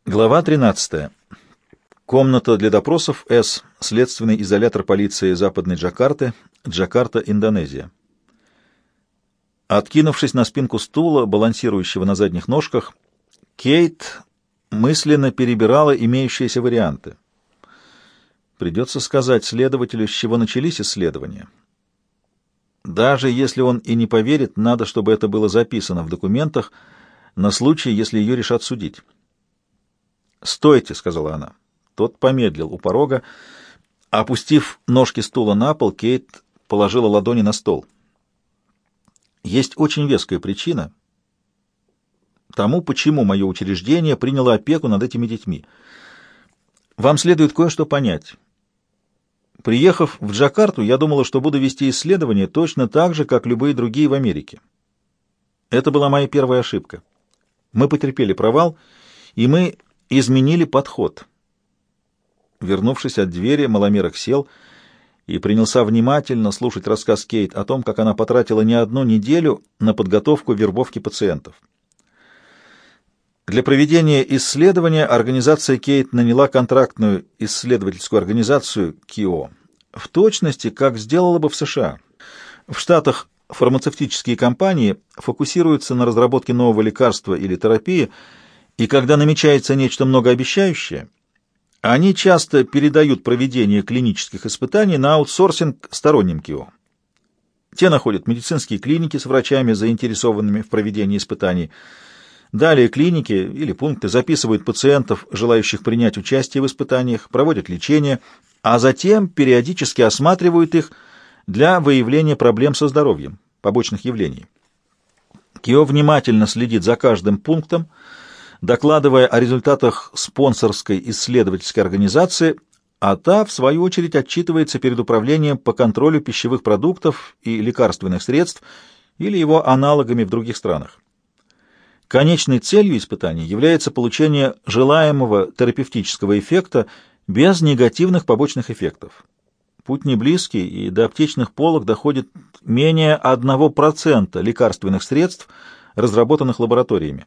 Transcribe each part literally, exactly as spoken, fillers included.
Глава тринадцатая. Комната для допросов С. Следственный изолятор полиции Западной Джакарты, Джакарта, Индонезия. Откинувшись на спинку стула, балансирующего на задних ножках, Кейт мысленно перебирала имеющиеся варианты. Придется сказать следователю, с чего начались исследования. Даже если он и не поверит, надо, чтобы это было записано в документах на случай, если ее решат судить. «Стойте», — сказала она. Тот помедлил у порога. Опустив ножки стула на пол, Кейт положила ладони на стол. «Есть очень веская причина тому, почему мое учреждение приняло опеку над этими детьми. Вам следует кое-что понять. Приехав в Джакарту, я думала, что буду вести исследования точно так же, как любые другие в Америке. Это была моя первая ошибка. Мы потерпели провал, и мы изменили подход». Вернувшись от двери, маломерок сел и принялся внимательно слушать рассказ Кейт о том, как она потратила не одну неделю на подготовку вербовки пациентов. Для проведения исследования организация Кейт наняла контрактную исследовательскую организацию КИО, в точности, как сделала бы в США. В Штатах фармацевтические компании фокусируются на разработке нового лекарства или терапии, и когда намечается нечто многообещающее, они часто передают проведение клинических испытаний на аутсорсинг сторонним КИО. Те находят медицинские клиники с врачами, заинтересованными в проведении испытаний. Далее клиники или пункты записывают пациентов, желающих принять участие в испытаниях, проводят лечение, а затем периодически осматривают их для выявления проблем со здоровьем, побочных явлений. КИО внимательно следит за каждым пунктом, докладывая о результатах спонсорской исследовательской организации, а та, в свою очередь, отчитывается перед управлением по контролю пищевых продуктов и лекарственных средств или его аналогами в других странах. Конечной целью испытаний является получение желаемого терапевтического эффекта без негативных побочных эффектов. Путь не близкий, и до аптечных полок доходит менее одного процента лекарственных средств, разработанных лабораториями.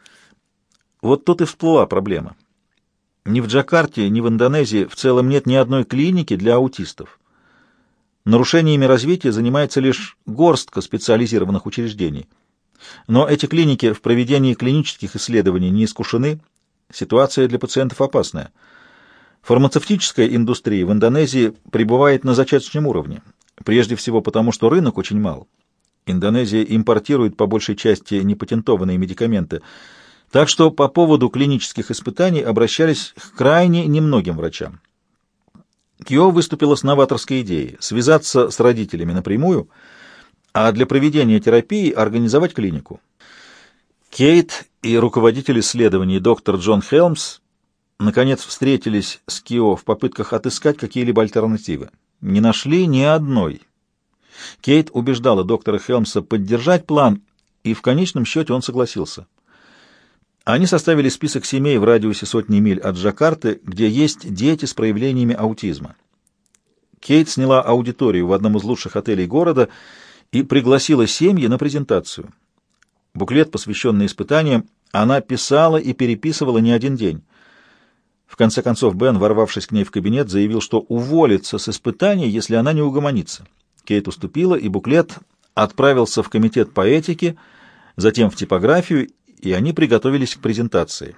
Вот тут и всплыла проблема. Ни в Джакарте, ни в Индонезии в целом нет ни одной клиники для аутистов. Нарушениями развития занимается лишь горстка специализированных учреждений. Но эти клиники в проведении клинических исследований не искушены, ситуация для пациентов опасная. Фармацевтическая индустрия в Индонезии пребывает на зачаточном уровне, прежде всего потому, что рынок очень мал. Индонезия импортирует по большей части непатентованные медикаменты, так что по поводу клинических испытаний обращались к крайне немногим врачам. КИО выступила с новаторской идеей связаться с родителями напрямую, а для проведения терапии организовать клинику. Кейт и руководитель исследований доктор Джон Хелмс наконец встретились с КИО в попытках отыскать какие-либо альтернативы. Не нашли ни одной. Кейт убеждала доктора Хелмса поддержать план, и в конечном счете он согласился. Они составили список семей в радиусе сотни миль от Джакарты, где есть дети с проявлениями аутизма. Кейт сняла аудиторию в одном из лучших отелей города и пригласила семьи на презентацию. Буклет, посвященный испытаниям, она писала и переписывала не один день. В конце концов, Бен, ворвавшись к ней в кабинет, заявил, что уволится с испытаний, если она не угомонится. Кейт уступила, и буклет отправился в комитет по этике, затем в типографию, и они приготовились к презентации.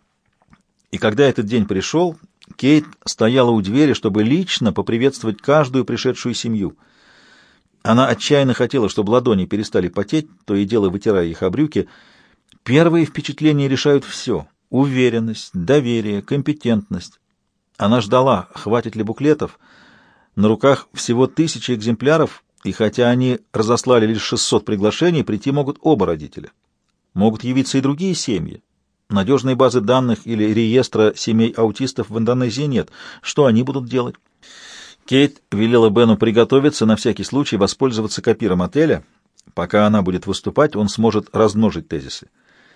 И когда этот день пришел, Кейт стояла у двери, чтобы лично поприветствовать каждую пришедшую семью. Она отчаянно хотела, чтобы ладони перестали потеть, то и дело вытирая их о брюки. Первые впечатления решают все — уверенность, доверие, компетентность. Она ждала, хватит ли буклетов. На руках всего тысячи экземпляров, и хотя они разослали лишь шестьсот приглашений, прийти могут оба родителя. Могут явиться и другие семьи. Надежной базы данных или реестра семей аутистов в Индонезии нет. Что они будут делать? Кейт велела Бену приготовиться, на всякий случай воспользоваться копиром отеля. Пока она будет выступать, он сможет размножить тезисы.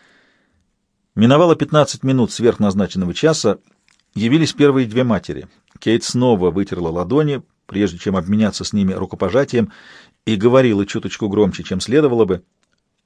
Миновало пятнадцать минут сверхназначенного часа. Явились первые две матери. Кейт снова вытерла ладони, прежде чем обменяться с ними рукопожатием, и говорила чуточку громче, чем следовало бы.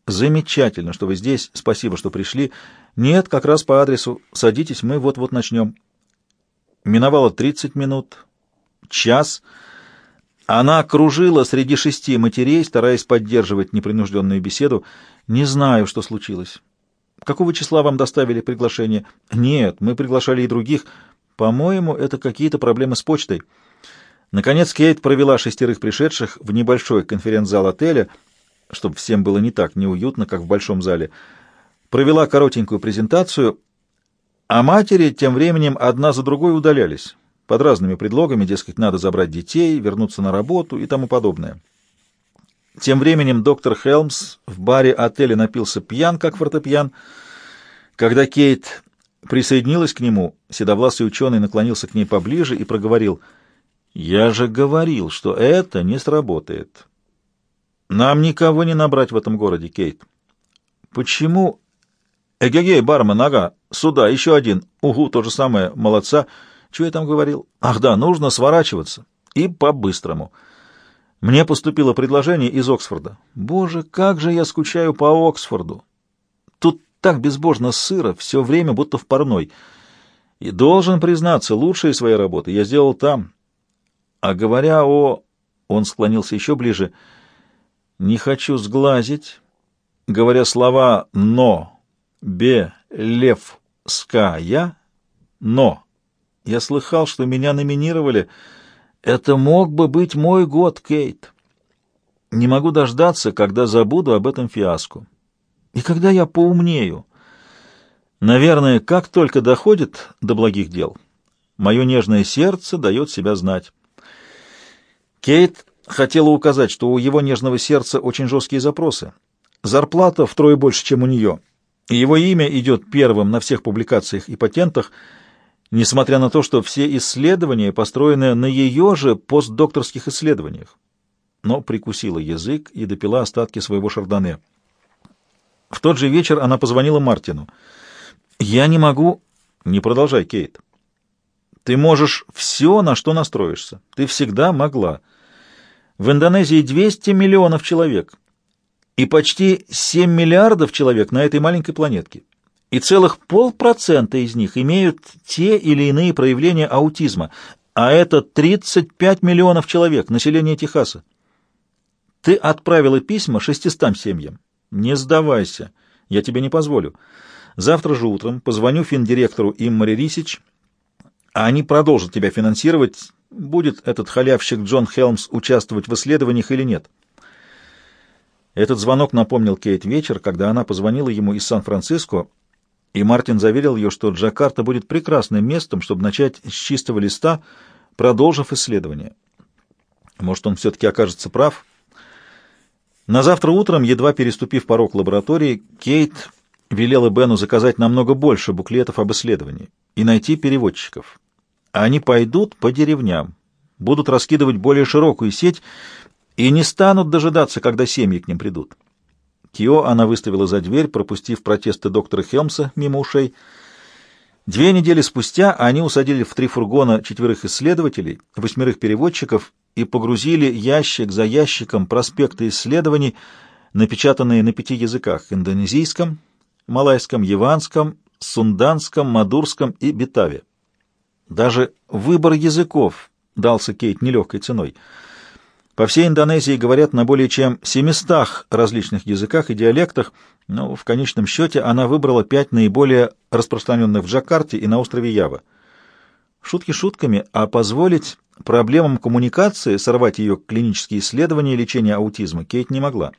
Замечательно, что вы здесь. Спасибо, что пришли. Нет, как раз по адресу. Садитесь, мы вот-вот начнем. Миновало тридцать минут, час. Она кружила среди шести матерей, стараясь поддерживать непринужденную беседу. Не знаю, что случилось. Какого числа вам доставили приглашение? Нет, мы приглашали и других. По-моему, это какие-то проблемы с почтой. Наконец Кейт провела шестерых пришедших в небольшой конференц-зал отеля, чтобы всем было не так неуютно, как в большом зале. Провела коротенькую презентацию, а матери тем временем одна за другой удалялись, под разными предлогами, дескать, надо забрать детей, вернуться на работу и тому подобное. Тем временем доктор Хелмс в баре отеля напился пьян, как фортепьян. Когда Кейт присоединилась к нему, седовласый ученый наклонился к ней поближе и проговорил: «Я же говорил, что это не сработает. Нам никого не набрать в этом городе, Кейт». «Почему?» «Эгегей, бармен, ага, сюда, еще один. Угу, то же самое, молодца. Чего я там говорил? Ах да, нужно сворачиваться. И по-быстрому. Мне поступило предложение из Оксфорда. Боже, как же я скучаю по Оксфорду. Тут так безбожно сыро, все время будто в парной. И должен признаться, лучшие свои работы я сделал там. А говоря о...» Он склонился еще ближе. «Не хочу сглазить. Говоря слова «но», «бе», «лев», «ска», «я», «но». Я слыхал, что меня номинировали. Это мог бы быть мой год, Кейт. Не могу дождаться, когда забуду об этом фиаско. И когда я поумнею. Наверное, как только доходит до благих дел, мое нежное сердце дает себя знать». Кейт хотела указать, что у его нежного сердца очень жесткие запросы. Зарплата втрое больше, чем у нее, и его имя идет первым на всех публикациях и патентах, несмотря на то, что все исследования построены на ее же постдокторских исследованиях. Но прикусила язык и допила остатки своего шардоне. В тот же вечер она позвонила Мартину. «Я не могу...» «Не продолжай, Кейт. Ты можешь все, на что настроишься. Ты всегда могла. В Индонезии двести миллионов человек, и почти семь миллиардов человек на этой маленькой планетке. И целых полпроцента из них имеют те или иные проявления аутизма, а это тридцать пять миллионов человек, население Техаса. Ты отправила письма шестистам семьям. Не сдавайся, я тебе не позволю. Завтра же утром позвоню финдиректору Иммари Рисич, а они продолжат тебя финансировать, будет этот халявщик Джон Хелмс участвовать в исследованиях или нет». Этот звонок напомнил Кейт вечер, когда она позвонила ему из Сан-Франциско, и Мартин заверил ее, что Джакарта будет прекрасным местом, чтобы начать с чистого листа, продолжив исследование. Может, он все-таки окажется прав? На завтра утром, едва переступив порог лаборатории, Кейт велела Бену заказать намного больше буклетов об исследовании и найти переводчиков. Они пойдут по деревням, будут раскидывать более широкую сеть и не станут дожидаться, когда семьи к ним придут. Кио она выставила за дверь, пропустив протесты доктора Хелмса мимо ушей. Две недели спустя они усадили в три фургона четверых исследователей, восьмерых переводчиков и погрузили ящик за ящиком проспекты исследований, напечатанные на пяти языках — индонезийском, малайском, яванском, сунданском, мадурском и бетаве. Даже выбор языков дался Кейт нелегкой ценой. По всей Индонезии говорят на более чем семистах различных языках и диалектах, но в конечном счете она выбрала пять наиболее распространенных в Джакарте и на острове Ява. Шутки шутками, а позволить проблемам коммуникации сорвать ее клинические исследования и лечение аутизма Кейт не могла.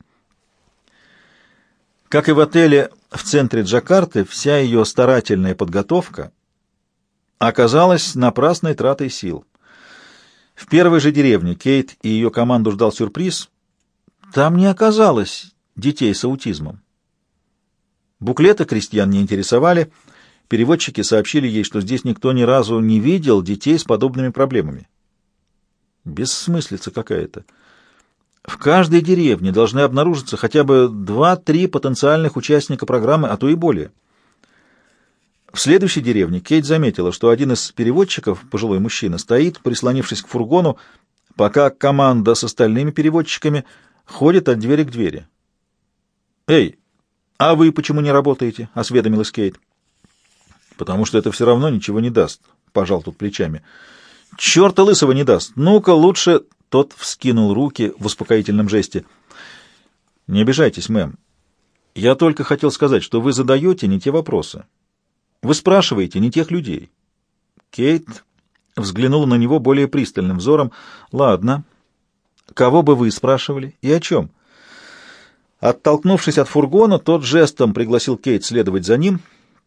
Как и в отеле в центре Джакарты, вся ее старательная подготовка оказалась напрасной тратой сил. В первой же деревне Кейт и ее команду ждал сюрприз. Там не оказалось детей с аутизмом. Буклеты крестьян не интересовали. Переводчики сообщили ей, что здесь никто ни разу не видел детей с подобными проблемами. Бессмыслица какая-то. В каждой деревне должны обнаружиться хотя бы два-три потенциальных участника программы, а то и более. В следующей деревне Кейт заметила, что один из переводчиков, пожилой мужчина, стоит, прислонившись к фургону, пока команда с остальными переводчиками ходит от двери к двери. «Эй, а вы почему не работаете?» — осведомилась Кейт. «Потому что это все равно ничего не даст», — пожал тут плечами. «Черта лысого не даст. Ну-ка, лучше...» — тот вскинул руки в успокоительном жесте. «Не обижайтесь, мэм. Я только хотел сказать, что вы задаете не те вопросы. Вы спрашиваете не тех людей». Кейт взглянула на него более пристальным взором. «Ладно. Кого бы вы спрашивали и о чем?» Оттолкнувшись от фургона, тот жестом пригласил Кейт следовать за ним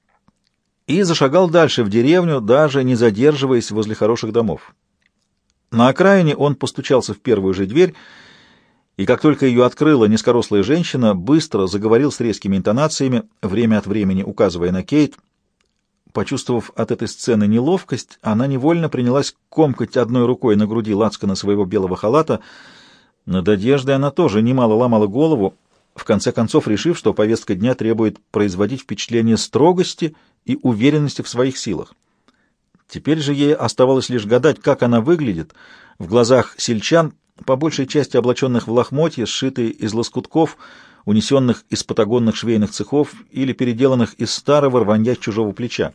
и зашагал дальше в деревню, даже не задерживаясь возле хороших домов. На окраине он постучался в первую же дверь, и как только ее открыла низкорослая женщина, быстро заговорил с резкими интонациями, время от времени указывая на Кейт. Почувствовав от этой сцены неловкость, она невольно принялась комкать одной рукой на груди лацкана своего белого халата. Над одеждой она тоже немало ломала голову, в конце концов решив, что повестка дня требует производить впечатление строгости и уверенности в своих силах. Теперь же ей оставалось лишь гадать, как она выглядит в глазах сельчан, по большей части облаченных в лохмотья, сшитые из лоскутков, унесенных из патагонных швейных цехов или переделанных из старого рванья с чужого плеча.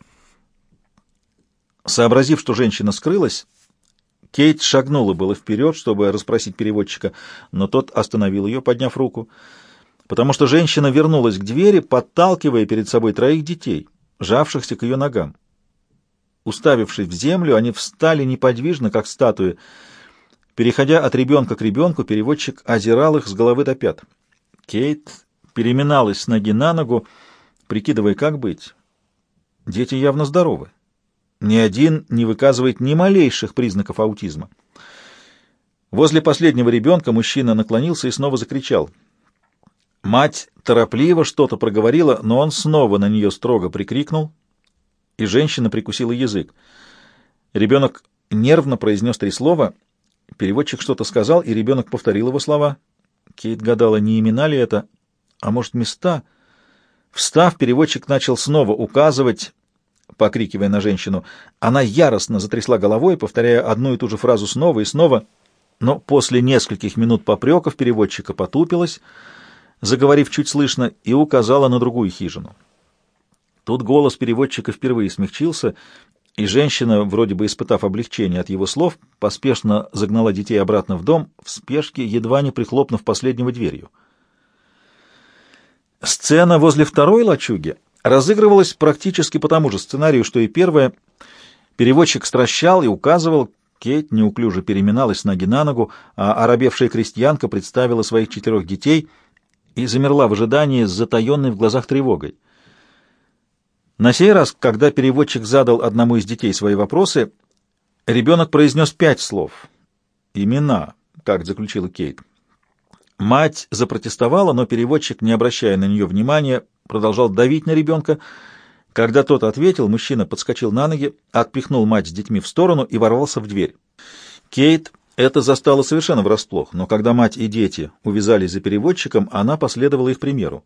Сообразив, что женщина скрылась, Кейт шагнула было вперед, чтобы расспросить переводчика, но тот остановил ее, подняв руку, потому что женщина вернулась к двери, подталкивая перед собой троих детей, жавшихся к ее ногам. Уставившись в землю, они встали неподвижно, как статуи. Переходя от ребенка к ребенку, переводчик озирал их с головы до пят. Кейт переминалась с ноги на ногу, прикидывая, как быть. Дети явно здоровы. Ни один не выказывает ни малейших признаков аутизма. Возле последнего ребенка мужчина наклонился и снова закричал. Мать торопливо что-то проговорила, но он снова на нее строго прикрикнул, и женщина прикусила язык. Ребенок нервно произнес три слова. Переводчик что-то сказал, и ребенок повторил его слова. Кейт гадала, не имена ли это, а может, места. Встав, переводчик начал снова указывать, покрикивая на женщину. Она яростно затрясла головой, повторяя одну и ту же фразу снова и снова, но после нескольких минут попреков переводчика потупилась, заговорив чуть слышно, и указала на другую хижину. Тут голос переводчика впервые смягчился, и женщина, вроде бы испытав облегчение от его слов, поспешно загнала детей обратно в дом, в спешке, едва не прихлопнув последнего дверью. Сцена возле второй лачуги разыгрывалась практически по тому же сценарию, что и первая. Переводчик стращал и указывал, Кейт неуклюже переминалась с ноги на ногу, а оробевшая крестьянка представила своих четырех детей и замерла в ожидании с затаенной в глазах тревогой. На сей раз, когда переводчик задал одному из детей свои вопросы, ребенок произнес пять слов. «Имена», как заключила Кейт. Мать запротестовала, но переводчик, не обращая на нее внимания, продолжал давить на ребенка. Когда тот ответил, мужчина подскочил на ноги, отпихнул мать с детьми в сторону и ворвался в дверь. Кейт это застало совершенно врасплох, но когда мать и дети увязались за переводчиком, она последовала их примеру.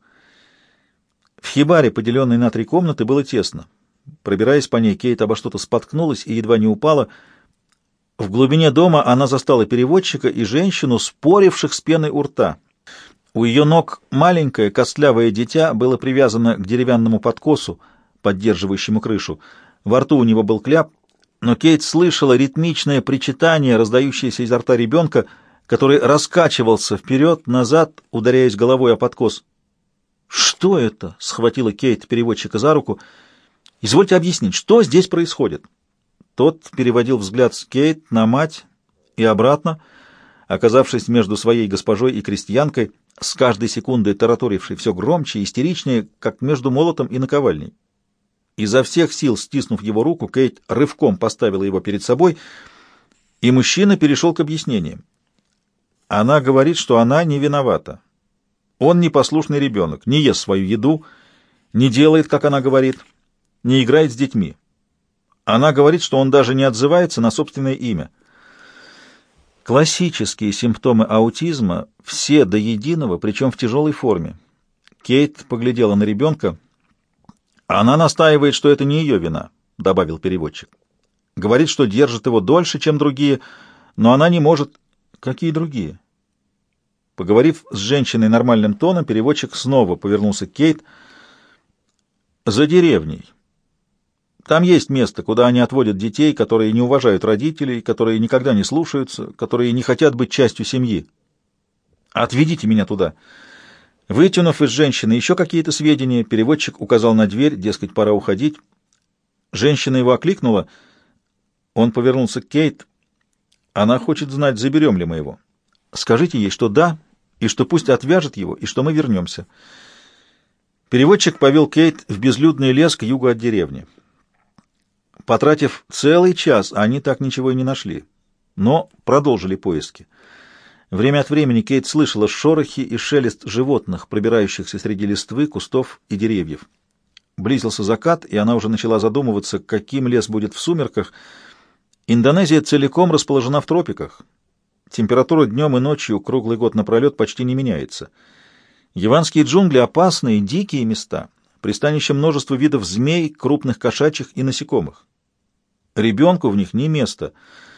В хибаре, поделенной на три комнаты, было тесно. Пробираясь по ней, Кейт обо что-то споткнулась и едва не упала. В глубине дома она застала переводчика и женщину, споривших с пеной у рта. У ее ног маленькое костлявое дитя было привязано к деревянному подкосу, поддерживающему крышу. Во рту у него был кляп, но Кейт слышала ритмичное причитание, раздающееся изо рта ребенка, который раскачивался вперед-назад, ударяясь головой о подкос. «Что это?» — схватила Кейт переводчика за руку. «Извольте объяснить, что здесь происходит?» Тот переводил взгляд с Кейт на мать и обратно, оказавшись между своей госпожой и крестьянкой, с каждой секундой тараторившей все громче и истеричнее, как между молотом и наковальней. Изо всех сил стиснув его руку, Кейт рывком поставила его перед собой, и мужчина перешел к объяснениям. Она говорит, что она не виновата. Он непослушный ребенок, не ест свою еду, не делает, как она говорит, не играет с детьми. Она говорит, что он даже не отзывается на собственное имя. Классические симптомы аутизма, все до единого, причем в тяжелой форме. Кейт поглядела на ребенка. Она настаивает, что это не ее вина, добавил переводчик. Говорит, что держит его дольше, чем другие, но она не может... Какие другие? Поговорив с женщиной нормальным тоном, переводчик снова повернулся к Кейт. «За деревней. Там есть место, куда они отводят детей, которые не уважают родителей, которые никогда не слушаются, которые не хотят быть частью семьи. Отведите меня туда». Вытянув из женщины еще какие-то сведения, переводчик указал на дверь, дескать, пора уходить. Женщина его окликнула. Он повернулся к Кейт. «Она хочет знать, заберем ли мы его. Скажите ей, что да, и что пусть отвяжет его, и что мы вернемся». Переводчик повел Кейт в безлюдный лес к югу от деревни. Потратив целый час, они так ничего и не нашли, но продолжили поиски. Время от времени Кейт слышала шорохи и шелест животных, пробирающихся среди листвы, кустов и деревьев. Близился закат, и она уже начала задумываться, каким лес будет в сумерках. Индонезия целиком расположена в тропиках. Температура днем и ночью круглый год напролет почти не меняется. Яванские джунгли — опасные, дикие места, пристанище множества видов змей, крупных кошачьих и насекомых. Ребенку в них не место.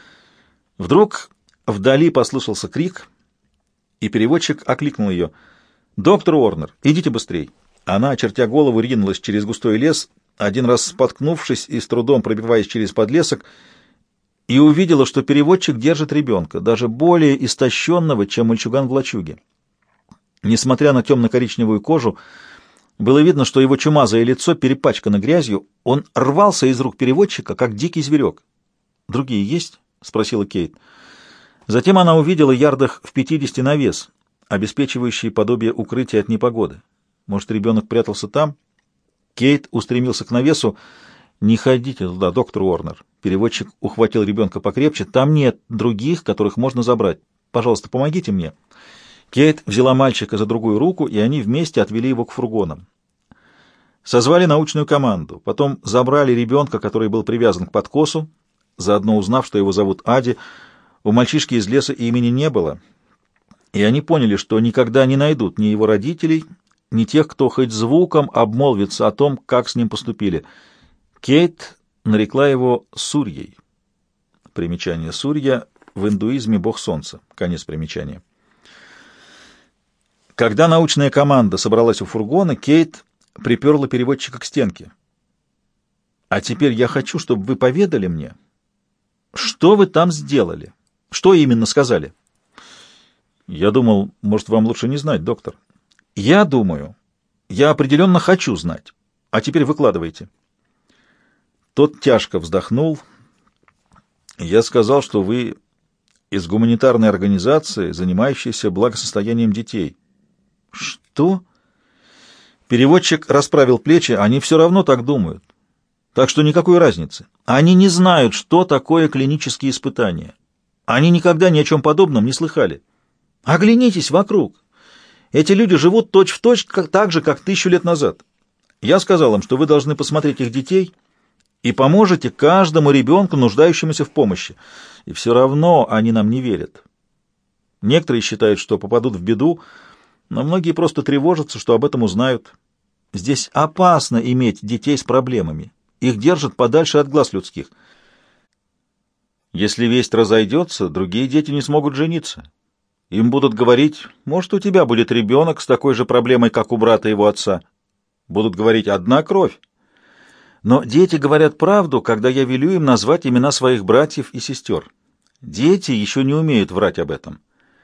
Вдруг вдали послышался крик, и переводчик окликнул ее. «Доктор Уорнер, идите быстрей!» Она, очертя голову, ринулась через густой лес, один раз споткнувшись и с трудом пробиваясь через подлесок, и увидела, что переводчик держит ребенка, даже более истощенного, чем мальчуган в лачуге. Несмотря на темно-коричневую кожу, было видно, что его чумазое лицо перепачкано грязью. Он рвался из рук переводчика, как дикий зверек. «Другие есть?» — спросила Кейт. Затем она увидела ярдах в пятидесяти навес, обеспечивающий подобие укрытия от непогоды. Может, ребенок прятался там? Кейт устремился к навесу. «Не ходите туда, доктор Уорнер». Переводчик ухватил ребенка покрепче. «Там нет других, которых можно забрать. Пожалуйста, помогите мне». Кейт взяла мальчика за другую руку, и они вместе отвели его к фургонам. Созвали научную команду, потом забрали ребенка, который был привязан к подкосу, заодно узнав, что его зовут Ади. У мальчишки из леса имени не было, и они поняли, что никогда не найдут ни его родителей, ни тех, кто хоть звуком обмолвится о том, как с ним поступили. Кейт нарекла его Сурьей. Примечание: Сурья в индуизме — бог солнца. Конец примечания. Когда научная команда собралась у фургона, Кейт приперла переводчика к стенке. «А теперь я хочу, чтобы вы поведали мне, что вы там сделали, что именно сказали». «Я думал, может, вам лучше не знать, доктор». «Я думаю, я определенно хочу знать. А теперь выкладывайте». Тот тяжко вздохнул. «Я сказал, что вы из гуманитарной организации, занимающейся благосостоянием детей». «Что?» Переводчик расправил плечи. «Они все равно так думают. Так что никакой разницы. Они не знают, что такое клинические испытания. Они никогда ни о чем подобном не слыхали. Оглянитесь вокруг. Эти люди живут точь-в-точь как, так же, как тысячу лет назад. Я сказал им, что вы должны посмотреть их детей и поможете каждому ребенку, нуждающемуся в помощи. И все равно они нам не верят. Некоторые считают, что попадут в беду, но многие просто тревожатся, что об этом узнают. Здесь опасно иметь детей с проблемами. Их держат подальше от глаз людских. Если весть разойдется, другие дети не смогут жениться. Им будут говорить: может, у тебя будет ребенок с такой же проблемой, как у брата его отца. Будут говорить: одна кровь. Но дети говорят правду, когда я велю им назвать имена своих братьев и сестер. Дети еще не умеют врать об этом».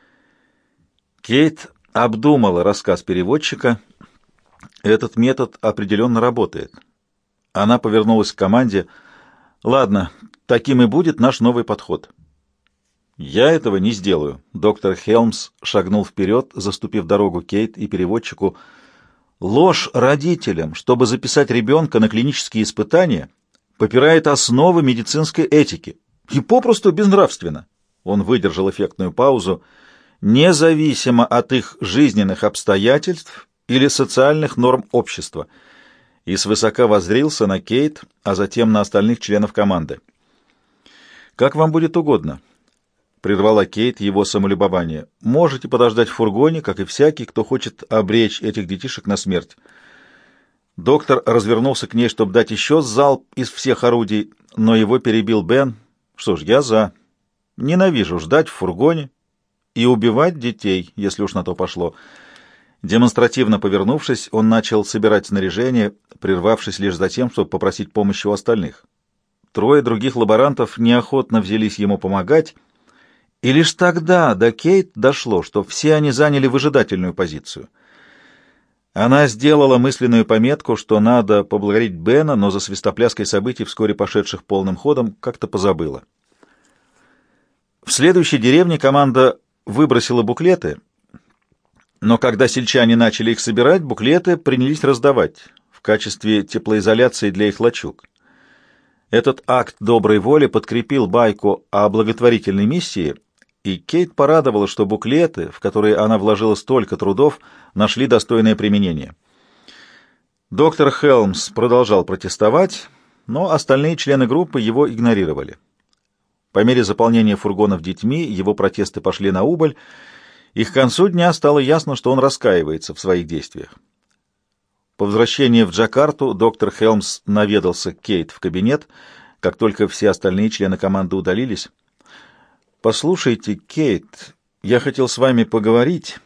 Кейт обдумала рассказ переводчика. Этот метод определенно работает. Она повернулась к команде. «Ладно, таким и будет наш новый подход». «Я этого не сделаю». Доктор Хелмс шагнул вперед, заступив дорогу Кейт и переводчику. «Ложь родителям, чтобы записать ребенка на клинические испытания, попирает основы медицинской этики и попросту безнравственно». Он выдержал эффектную паузу. «Независимо от их жизненных обстоятельств или социальных норм общества», и свысока воззрился на Кейт, а затем на остальных членов команды. «Как вам будет угодно», — прервала Кейт его самолюбование. «Можете подождать в фургоне, как и всякий, кто хочет обречь этих детишек на смерть». Доктор развернулся к ней, чтобы дать еще залп из всех орудий, но его перебил Бен. «Что ж, я за. Ненавижу ждать в фургоне и убивать детей, если уж на то пошло. Демонстративно повернувшись, он начал собирать снаряжение, прервавшись лишь за тем, чтобы попросить помощи у остальных. Трое других лаборантов неохотно взялись ему помогать, и лишь тогда до Кейт дошло, что все они заняли выжидательную позицию. Она сделала мысленную пометку, что надо поблагодарить Бена, но за свистопляской событий, вскоре пошедших полным ходом, как-то позабыла. В следующей деревне команда выбросила буклеты, но когда сельчане начали их собирать, буклеты принялись раздавать в качестве теплоизоляции для их лачуг. Этот акт доброй воли подкрепил байку о благотворительной миссии, и Кейт порадовала, что буклеты, в которые она вложила столько трудов, нашли достойное применение. Доктор Хелмс продолжал протестовать, но остальные члены группы его игнорировали. По мере заполнения фургонов детьми его протесты пошли на убыль, и к концу дня стало ясно, что он раскаивается в своих действиях. По возвращении в Джакарту доктор Хелмс наведался к Кейт в кабинет, как только все остальные члены команды удалились. «Послушайте, Кейт, я хотел с вами поговорить.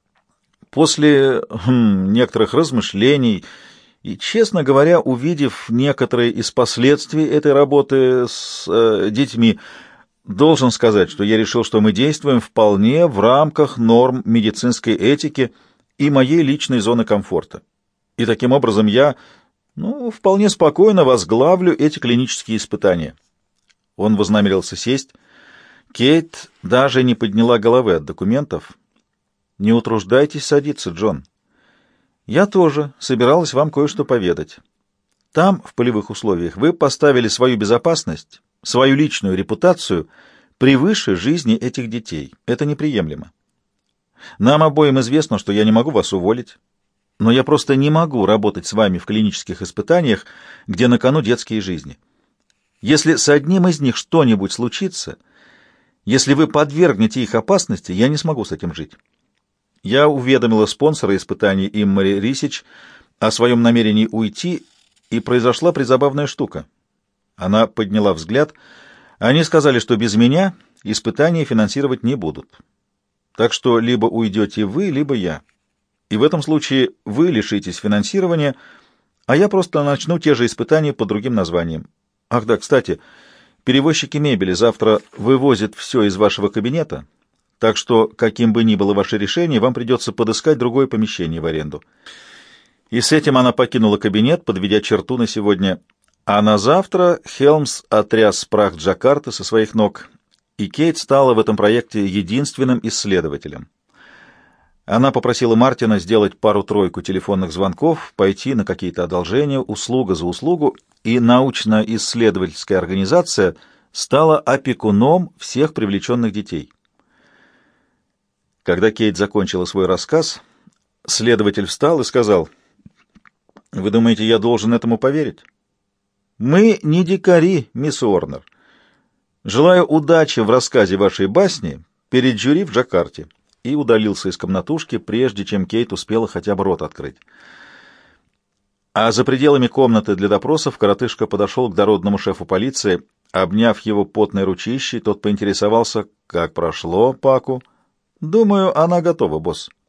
После хм, некоторых размышлений и, честно говоря, увидев некоторые из последствий этой работы с э, детьми, должен сказать, что я решил, что мы действуем вполне в рамках норм медицинской этики и моей личной зоны комфорта. И таким образом я, ну, вполне спокойно возглавлю эти клинические испытания». Он вознамерился сесть. Кейт даже не подняла головы от документов. «Не утруждайтесь садиться, Джон. Я тоже собиралась вам кое-что поведать. Там, в полевых условиях, вы поставили свою безопасность, свою личную репутацию превыше жизни этих детей. Это неприемлемо. Нам обоим известно, что я не могу вас уволить, но я просто не могу работать с вами в клинических испытаниях, где на кону детские жизни. Если с одним из них что-нибудь случится, если вы подвергнете их опасности, я не смогу с этим жить». Я уведомила спонсора испытаний Иммари Рисич о своем намерении уйти, и произошла призабавная штука. Она подняла взгляд. Они сказали, что без меня испытания финансировать не будут. Так что либо уйдете вы, либо я. И в этом случае вы лишитесь финансирования, а я просто начну те же испытания под другим названием. Ах да, кстати, перевозчики мебели завтра вывозят все из вашего кабинета, так что, каким бы ни было ваше решение, вам придется подыскать другое помещение в аренду. И с этим она покинула кабинет, подведя черту на сегодня. А на завтра Хелмс отряс прах Джакарты со своих ног, и Кейт стала в этом проекте единственным исследователем. Она попросила Мартина сделать пару-тройку телефонных звонков, пойти на какие-то одолжения, услуга за услугу, и научно-исследовательская организация стала опекуном всех привлеченных детей. Когда Кейт закончила свой рассказ, следователь встал и сказал: «Вы думаете, я должен этому поверить? Мы не дикари, мисс Уорнер. Желаю удачи в рассказе вашей басни перед жюри в Джакарте». И удалился из комнатушки, прежде чем Кейт успела хотя бы рот открыть. А за пределами комнаты для допросов коротышка подошел к дородному шефу полиции. Обняв его потной ручищей, тот поинтересовался, как прошло Паку. «Думаю, она готова, босс».